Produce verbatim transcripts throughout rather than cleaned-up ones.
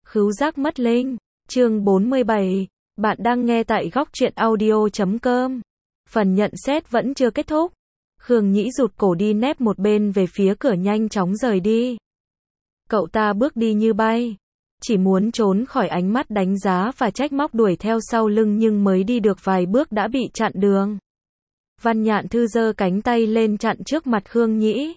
Khứu giác mất linh, chương bốn mươi bảy, bạn đang nghe tại góc truyện audio chấm com. Phần nhận xét vẫn chưa kết thúc. Khương Nhĩ rụt cổ đi nép một bên về phía cửa nhanh chóng rời đi. Cậu ta bước đi như bay, chỉ muốn trốn khỏi ánh mắt đánh giá và trách móc đuổi theo sau lưng, nhưng mới đi được vài bước đã bị chặn đường. Văn Nhạn Thư giơ cánh tay lên chặn trước mặt Khương Nhĩ.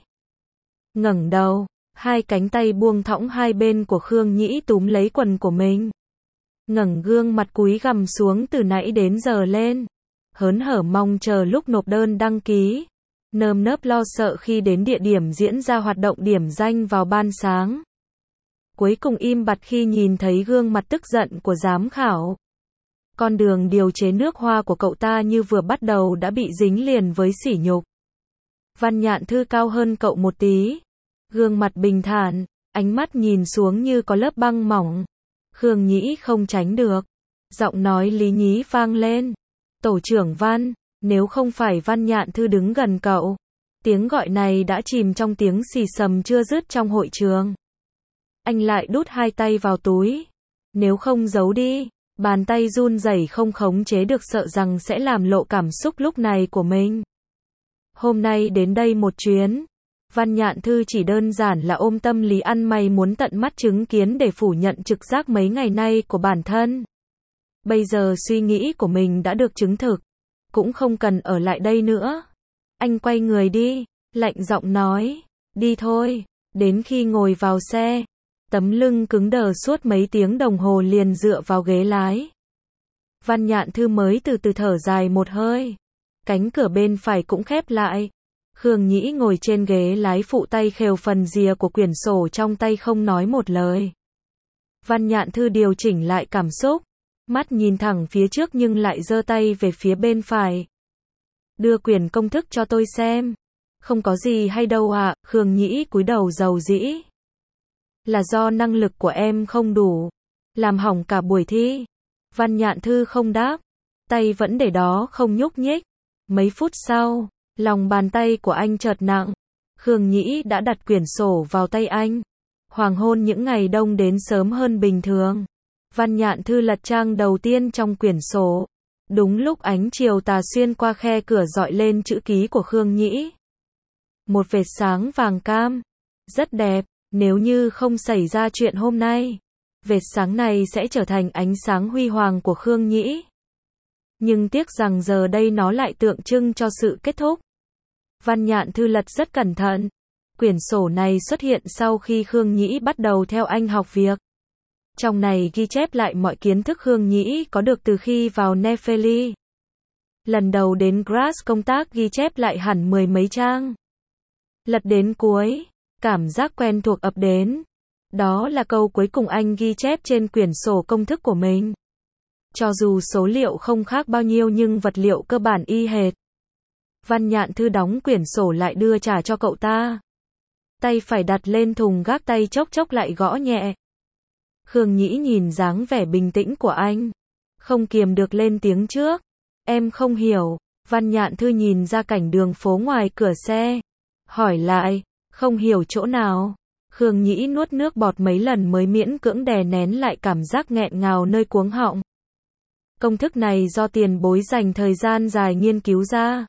Ngẩng đầu, hai cánh tay buông thõng hai bên của Khương Nhĩ túm lấy quần của mình. Ngẩng gương mặt cúi gằm xuống từ nãy đến giờ lên. Hớn hở mong chờ lúc nộp đơn đăng ký. Nơm nớp lo sợ khi đến địa điểm diễn ra hoạt động điểm danh vào ban sáng. Cuối cùng im bặt khi nhìn thấy gương mặt tức giận của giám khảo. Con đường điều chế nước hoa của cậu ta như vừa bắt đầu đã bị dính liền với sỉ nhục. Văn Nhạn Thư cao hơn cậu một tí. Gương mặt bình thản, ánh mắt nhìn xuống như có lớp băng mỏng. Khương Nhĩ không tránh được. Giọng nói lý nhí vang lên. Tổ trưởng Văn, nếu không phải Văn Nhạn Thư đứng gần cậu. Tiếng gọi này đã chìm trong tiếng xì xầm chưa dứt trong hội trường. Anh lại đút hai tay vào túi. Nếu không giấu đi, bàn tay run rẩy không khống chế được, sợ rằng sẽ làm lộ cảm xúc lúc này của mình. Hôm nay đến đây một chuyến. Văn Nhạn Thư chỉ đơn giản là ôm tâm lý ăn may muốn tận mắt chứng kiến để phủ nhận trực giác mấy ngày nay của bản thân. Bây giờ suy nghĩ của mình đã được chứng thực, cũng không cần ở lại đây nữa. Anh quay người đi, lạnh giọng nói, đi thôi. Đến khi ngồi vào xe, tấm lưng cứng đờ suốt mấy tiếng đồng hồ liền dựa vào ghế lái. Văn Nhạn Thư mới từ từ thở dài một hơi. Cánh cửa bên phải cũng khép lại. Khương Nhĩ ngồi trên ghế lái phụ, tay khều phần rìa của quyển sổ trong tay không nói một lời. Văn Nhạn Thư điều chỉnh lại cảm xúc, mắt nhìn thẳng phía trước nhưng lại giơ tay về phía bên phải. Đưa quyển công thức cho tôi xem. Không có gì hay đâu ạ, à. Khương Nhĩ cúi đầu dầu dĩ. Là do năng lực của em không đủ, làm hỏng cả buổi thi. Văn Nhạn Thư không đáp, tay vẫn để đó không nhúc nhích. Mấy phút sau, lòng bàn tay của anh chợt nặng. Khương Nhĩ đã đặt quyển sổ vào tay anh. Hoàng hôn những ngày đông đến sớm hơn bình thường. Văn Nhạn Thư lật trang đầu tiên trong quyển sổ. Đúng lúc ánh chiều tà xuyên qua khe cửa dọi lên chữ ký của Khương Nhĩ. Một vệt sáng vàng cam. Rất đẹp, nếu như không xảy ra chuyện hôm nay, vệt sáng này sẽ trở thành ánh sáng huy hoàng của Khương Nhĩ. Nhưng tiếc rằng giờ đây nó lại tượng trưng cho sự kết thúc. Văn Nhạn Thư lật rất cẩn thận. Quyển sổ này xuất hiện sau khi Khương Nhĩ bắt đầu theo anh học việc. Trong này ghi chép lại mọi kiến thức Khương Nhĩ có được từ khi vào Nepheli. Lần đầu đến Grass công tác ghi chép lại hẳn mười mấy trang. Lật đến cuối, cảm giác quen thuộc ập đến. Đó là câu cuối cùng anh ghi chép trên quyển sổ công thức của mình. Cho dù số liệu không khác bao nhiêu nhưng vật liệu cơ bản y hệt. Văn Nhạn Thư đóng quyển sổ lại đưa trả cho cậu ta. Tay phải đặt lên thùng gác, tay chốc chốc lại gõ nhẹ. Khương Nhĩ nhìn dáng vẻ bình tĩnh của anh, không kiềm được lên tiếng trước. Em không hiểu. Văn Nhạn Thư nhìn ra cảnh đường phố ngoài cửa xe, hỏi lại, không hiểu chỗ nào? Khương Nhĩ nuốt nước bọt mấy lần mới miễn cưỡng đè nén lại cảm giác nghẹn ngào nơi cuống họng. Công thức này do tiền bối dành thời gian dài nghiên cứu ra.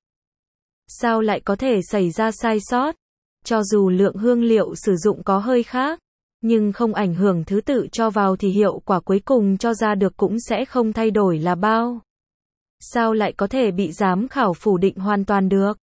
Sao lại có thể xảy ra sai sót? Cho dù lượng hương liệu sử dụng có hơi khác, nhưng không ảnh hưởng thứ tự cho vào thì hiệu quả cuối cùng cho ra được cũng sẽ không thay đổi là bao. Sao lại có thể bị giám khảo phủ định hoàn toàn được?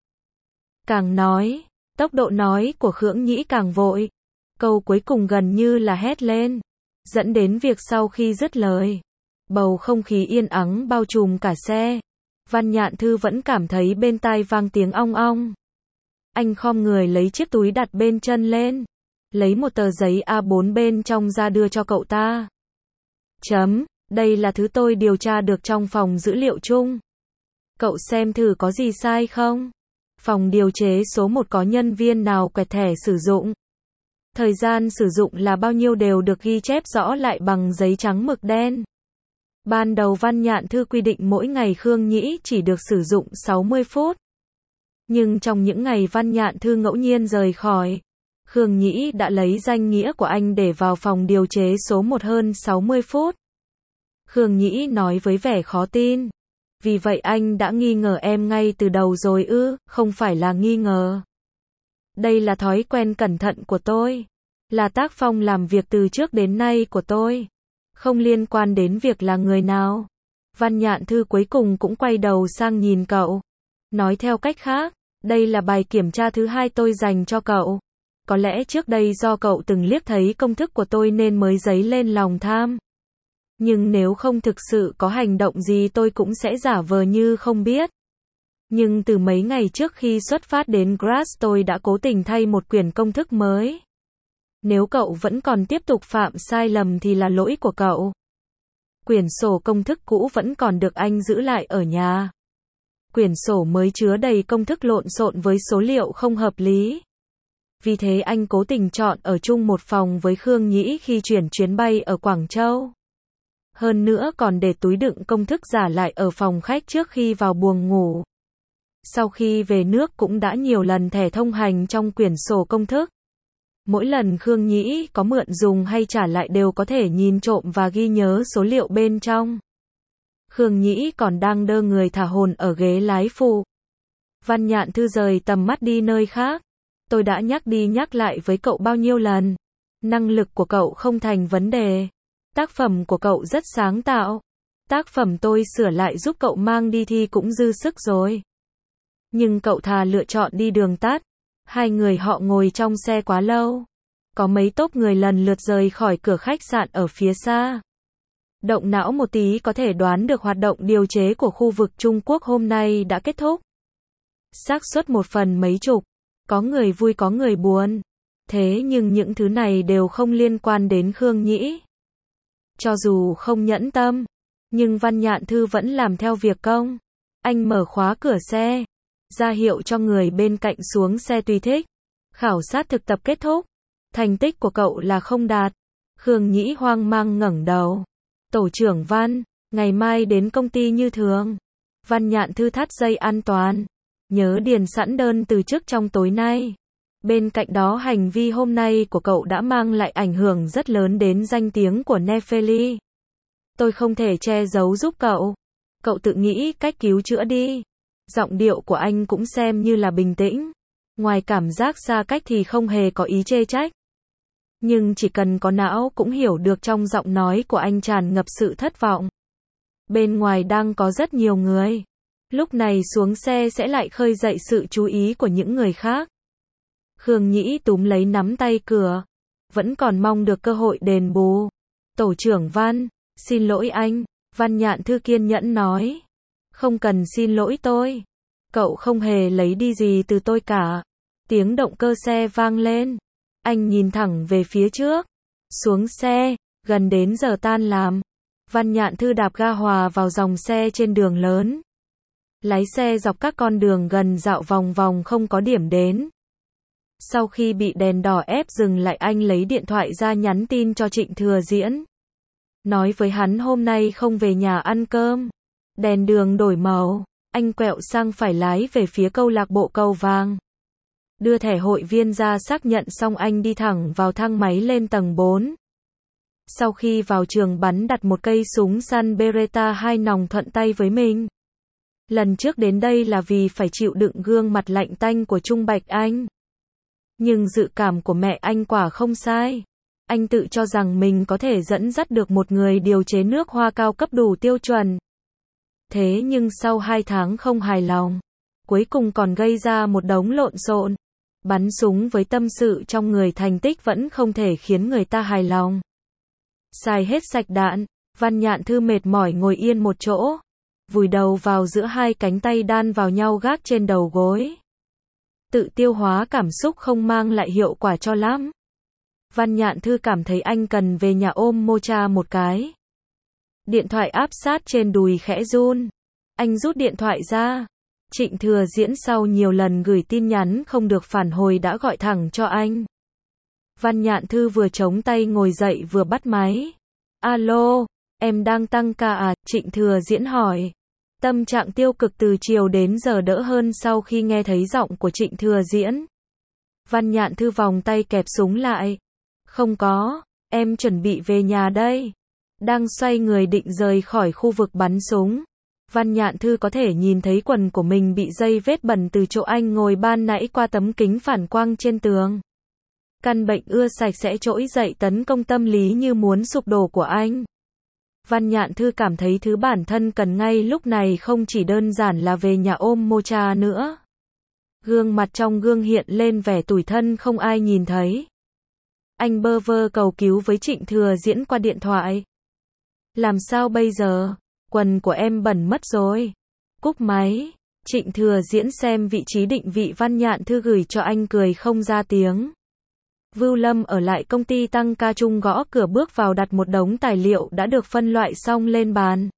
Càng nói, tốc độ nói của Khương Nhĩ càng vội. Câu cuối cùng gần như là hét lên, dẫn đến việc sau khi dứt lời, bầu không khí yên ắng bao trùm cả xe. Văn Nhạn Thư vẫn cảm thấy bên tai vang tiếng ong ong. Anh khom người lấy chiếc túi đặt bên chân lên, lấy một tờ giấy A bốn bên trong ra đưa cho cậu ta. Chấm, đây là thứ tôi điều tra được trong phòng dữ liệu chung. Cậu xem thử có gì sai không? Phòng điều chế số một có nhân viên nào quẹt thẻ sử dụng? Thời gian sử dụng là bao nhiêu đều được ghi chép rõ lại bằng giấy trắng mực đen. Ban đầu Văn Nhạn Thư quy định mỗi ngày Khương Nhĩ chỉ được sử dụng sáu mươi phút. Nhưng trong những ngày Văn Nhạn Thư ngẫu nhiên rời khỏi, Khương Nhĩ đã lấy danh nghĩa của anh để vào phòng điều chế số một hơn sáu mươi phút. Khương Nhĩ nói với vẻ khó tin. Vì vậy anh đã nghi ngờ em ngay từ đầu rồi ư? Không phải là nghi ngờ. Đây là thói quen cẩn thận của tôi. Là tác phong làm việc từ trước đến nay của tôi. Không liên quan đến việc là người nào. Văn Nhạn Thư cuối cùng cũng quay đầu sang nhìn cậu. Nói theo cách khác, đây là bài kiểm tra thứ hai tôi dành cho cậu. Có lẽ trước đây do cậu từng liếc thấy công thức của tôi nên mới dấy lên lòng tham. Nhưng nếu không thực sự có hành động gì tôi cũng sẽ giả vờ như không biết. Nhưng từ mấy ngày trước khi xuất phát đến Grass tôi đã cố tình thay một quyển công thức mới. Nếu cậu vẫn còn tiếp tục phạm sai lầm thì là lỗi của cậu. Quyển sổ công thức cũ vẫn còn được anh giữ lại ở nhà. Quyển sổ mới chứa đầy công thức lộn xộn với số liệu không hợp lý. Vì thế anh cố tình chọn ở chung một phòng với Khương Nhĩ khi chuyển chuyến bay ở Quảng Châu. Hơn nữa còn để túi đựng công thức giả lại ở phòng khách trước khi vào buồng ngủ. Sau khi về nước cũng đã nhiều lần thẻ thông hành trong quyển sổ công thức. Mỗi lần Khương Nhĩ có mượn dùng hay trả lại đều có thể nhìn trộm và ghi nhớ số liệu bên trong. Khương Nhĩ còn đang đơ người thả hồn ở ghế lái phụ. Văn Nhạn Thư rời tầm mắt đi nơi khác. Tôi đã nhắc đi nhắc lại với cậu bao nhiêu lần. Năng lực của cậu không thành vấn đề. Tác phẩm của cậu rất sáng tạo. Tác phẩm tôi sửa lại giúp cậu mang đi thi cũng dư sức rồi. Nhưng cậu thà lựa chọn đi đường tắt. Hai người họ ngồi trong xe quá lâu. Có mấy tốp người lần lượt rời khỏi cửa khách sạn ở phía xa. Động não một tí có thể đoán được hoạt động điều chế của khu vực Trung Quốc hôm nay đã kết thúc. Xác suất một phần mấy chục. Có người vui có người buồn. Thế nhưng những thứ này đều không liên quan đến Khương Nhĩ. Cho dù không nhẫn tâm, nhưng Văn Nhạn Thư vẫn làm theo việc công. Anh mở khóa cửa xe, ra hiệu cho người bên cạnh xuống xe tùy thích. Khảo sát thực tập kết thúc. Thành tích của cậu là không đạt. Khương Nhĩ hoang mang ngẩng đầu. Tổ trưởng Văn, ngày mai đến công ty như thường. Văn Nhạn Thư thắt dây an toàn. Nhớ điền sẵn đơn từ chức trong tối nay. Bên cạnh đó hành vi hôm nay của cậu đã mang lại ảnh hưởng rất lớn đến danh tiếng của Nepheli. Tôi không thể che giấu giúp cậu. Cậu tự nghĩ cách cứu chữa đi. Giọng điệu của anh cũng xem như là bình tĩnh. Ngoài cảm giác xa cách thì không hề có ý chê trách. Nhưng chỉ cần có não cũng hiểu được trong giọng nói của anh tràn ngập sự thất vọng. Bên ngoài đang có rất nhiều người. Lúc này xuống xe sẽ lại khơi dậy sự chú ý của những người khác. Khương Nhĩ túm lấy nắm tay cửa. Vẫn còn mong được cơ hội đền bù. Tổ trưởng Văn, xin lỗi anh. Văn Nhạn Thư kiên nhẫn nói. Không cần xin lỗi tôi. Cậu không hề lấy đi gì từ tôi cả. Tiếng động cơ xe vang lên. Anh nhìn thẳng về phía trước. Xuống xe, gần đến giờ tan làm. Văn Nhạn Thư đạp ga hòa vào dòng xe trên đường lớn. Lái xe dọc các con đường gần dạo vòng vòng không có điểm đến. Sau khi bị đèn đỏ ép dừng lại anh lấy điện thoại ra nhắn tin cho Trịnh Thừa Diễn. Nói với hắn hôm nay không về nhà ăn cơm. Đèn đường đổi màu, anh quẹo sang phải lái về phía câu lạc bộ Cầu Vàng. Đưa thẻ hội viên ra xác nhận xong anh đi thẳng vào thang máy lên tầng bốn. Sau khi vào trường bắn đặt một cây súng săn Beretta hai nòng thuận tay với mình. Lần trước đến đây là vì phải chịu đựng gương mặt lạnh tanh của Trung Bạch Anh. Nhưng dự cảm của mẹ anh quả không sai. Anh tự cho rằng mình có thể dẫn dắt được một người điều chế nước hoa cao cấp đủ tiêu chuẩn. Thế nhưng sau hai tháng không hài lòng, cuối cùng còn gây ra một đống lộn xộn. Bắn súng với tâm sự trong người thành tích vẫn không thể khiến người ta hài lòng. Xài hết sạch đạn, Văn Nhạn Thư mệt mỏi ngồi yên một chỗ. Vùi đầu vào giữa hai cánh tay đan vào nhau gác trên đầu gối. Tự tiêu hóa cảm xúc không mang lại hiệu quả cho lắm. Văn Nhạn Thư cảm thấy anh cần về nhà ôm Mocha một cái. Điện thoại áp sát trên đùi khẽ run. Anh rút điện thoại ra. Trịnh Thừa Diễn sau nhiều lần gửi tin nhắn không được phản hồi đã gọi thẳng cho anh. Văn Nhạn Thư vừa chống tay ngồi dậy vừa bắt máy. Alo, em đang tăng ca à? Trịnh Thừa Diễn hỏi. Tâm trạng tiêu cực từ chiều đến giờ đỡ hơn sau khi nghe thấy giọng của Trịnh Thừa Diễn. Văn Nhạn Thư vòng tay kẹp súng lại. Không có, em chuẩn bị về nhà đây. Đang xoay người định rời khỏi khu vực bắn súng. Văn Nhạn Thư có thể nhìn thấy quần của mình bị dây vết bẩn từ chỗ anh ngồi ban nãy qua tấm kính phản quang trên tường. Căn bệnh ưa sạch sẽ trỗi dậy tấn công tâm lý như muốn sụp đổ của anh. Văn Nhạn Thư cảm thấy thứ bản thân cần ngay lúc này không chỉ đơn giản là về nhà ôm Mocha nữa. Gương mặt trong gương hiện lên vẻ tủi thân không ai nhìn thấy. Anh bơ vơ cầu cứu với Trịnh Thừa Diễn qua điện thoại. Làm sao bây giờ? Quần của em bẩn mất rồi. Cúp máy. Trịnh Thừa Diễn xem vị trí định vị Văn Nhạn Thư gửi cho anh cười không ra tiếng. Vưu Lâm ở lại công ty tăng ca chung gõ cửa bước vào đặt một đống tài liệu đã được phân loại xong lên bàn.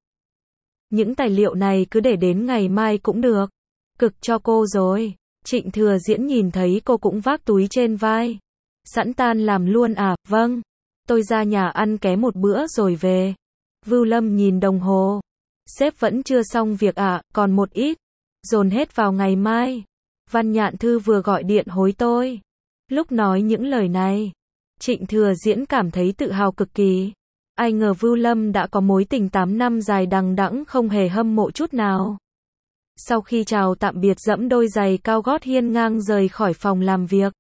Những tài liệu này cứ để đến ngày mai cũng được. Cực cho cô rồi. Trịnh Thừa Diễn nhìn thấy cô cũng vác túi trên vai. Sẵn tan làm luôn à? Vâng. Tôi ra nhà ăn ké một bữa rồi về. Vưu Lâm nhìn đồng hồ. Sếp vẫn chưa xong việc à, còn một ít. Dồn hết vào ngày mai. Văn Nhạn Thư vừa gọi điện hối tôi. Lúc nói những lời này, Trịnh Thừa Diễn cảm thấy tự hào cực kỳ. Ai ngờ Vưu Lâm đã có mối tình tám năm dài đằng đẵng không hề hâm mộ chút nào. Sau khi chào tạm biệt dẫm đôi giày cao gót hiên ngang rời khỏi phòng làm việc.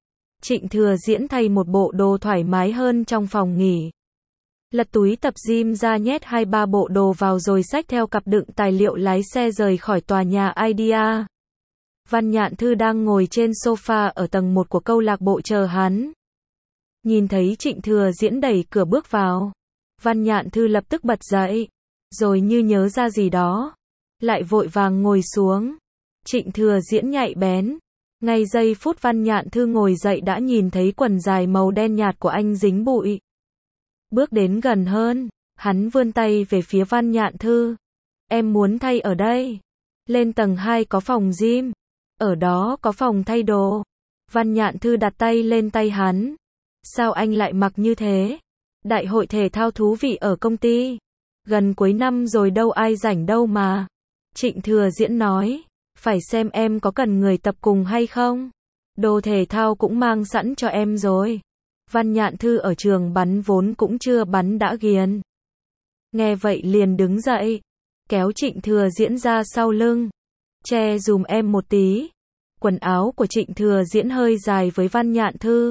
Trịnh Thừa Diễn thay một bộ đồ thoải mái hơn trong phòng nghỉ. Lật túi tập gym ra nhét hai ba bộ đồ vào rồi xách theo cặp đựng tài liệu lái xe rời khỏi tòa nhà Idea. Văn Nhạn Thư đang ngồi trên sofa ở tầng một của câu lạc bộ chờ hắn. Nhìn thấy Trịnh Thừa Diễn đẩy cửa bước vào. Văn Nhạn Thư lập tức bật dậy. Rồi như nhớ ra gì đó. Lại vội vàng ngồi xuống. Trịnh Thừa Diễn nhạy bén. Ngay giây phút Văn Nhạn Thư ngồi dậy đã nhìn thấy quần dài màu đen nhạt của anh dính bụi. Bước đến gần hơn. Hắn vươn tay về phía Văn Nhạn Thư. Em muốn thay ở đây. Lên tầng hai có phòng gym. Ở đó có phòng thay đồ. Văn Nhạn Thư đặt tay lên tay hắn. Sao anh lại mặc như thế? Đại hội thể thao thú vị ở công ty. Gần cuối năm rồi đâu ai rảnh đâu mà. Trịnh Thừa Diễn nói. Phải xem em có cần người tập cùng hay không. Đồ thể thao cũng mang sẵn cho em rồi. Văn Nhạn Thư ở trường bắn vốn cũng chưa bắn đã ghiền. Nghe vậy liền đứng dậy. Kéo Trịnh Thừa Diễn ra sau lưng. Che dùm em một tí. Quần áo của Trịnh Thừa Diễn hơi dài với Văn Nhạn Thư.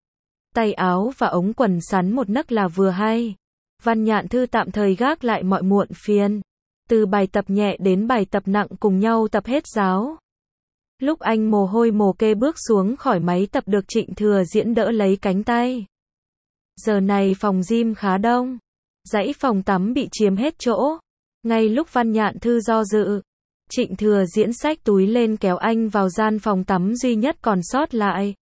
Tay áo và ống quần sắn một nấc là vừa hay. Văn Nhạn Thư tạm thời gác lại mọi muộn phiền. Từ bài tập nhẹ đến bài tập nặng cùng nhau tập hết giáo. Lúc anh mồ hôi mồ kê bước xuống khỏi máy tập được Trịnh Thừa Diễn đỡ lấy cánh tay. Giờ này phòng gym khá đông. Dãy phòng tắm bị chiếm hết chỗ. Ngay lúc Văn Nhạn Thư do dự. Trịnh Thừa Diễn xách túi lên kéo anh vào gian phòng tắm duy nhất còn sót lại.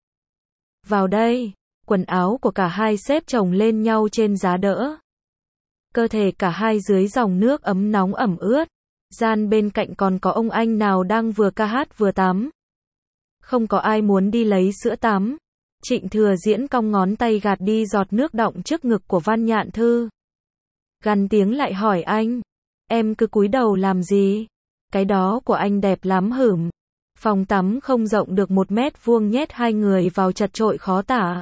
Vào đây, quần áo của cả hai xếp chồng lên nhau trên giá đỡ. Cơ thể cả hai dưới dòng nước ấm nóng ẩm ướt. Gian bên cạnh còn có ông anh nào đang vừa ca hát vừa tắm. Không có ai muốn đi lấy sữa tắm. Trịnh Thừa Diễn cong ngón tay gạt đi giọt nước đọng trước ngực của Văn Nhạn Thư. Gằn tiếng lại hỏi anh. Em cứ cúi đầu làm gì? Cái đó của anh đẹp lắm hửm. Phòng tắm không rộng được một mét vuông nhét hai người vào chật chội khó tả.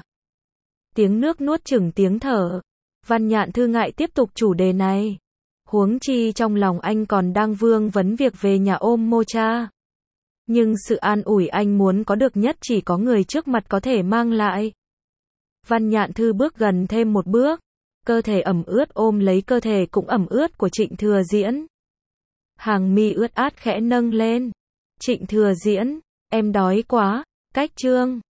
Tiếng nước nuốt chửng tiếng thở. Văn Nhạn Thư ngại tiếp tục chủ đề này. Huống chi trong lòng anh còn đang vương vấn việc về nhà ôm Mocha. Nhưng sự an ủi anh muốn có được nhất chỉ có người trước mặt có thể mang lại. Văn Nhạn Thư bước gần thêm một bước. Cơ thể ẩm ướt ôm lấy cơ thể cũng ẩm ướt của Trịnh Thừa Diễn. Hàng mi ướt át khẽ nâng lên. Trịnh Thừa Diễn, em đói quá. Cách chương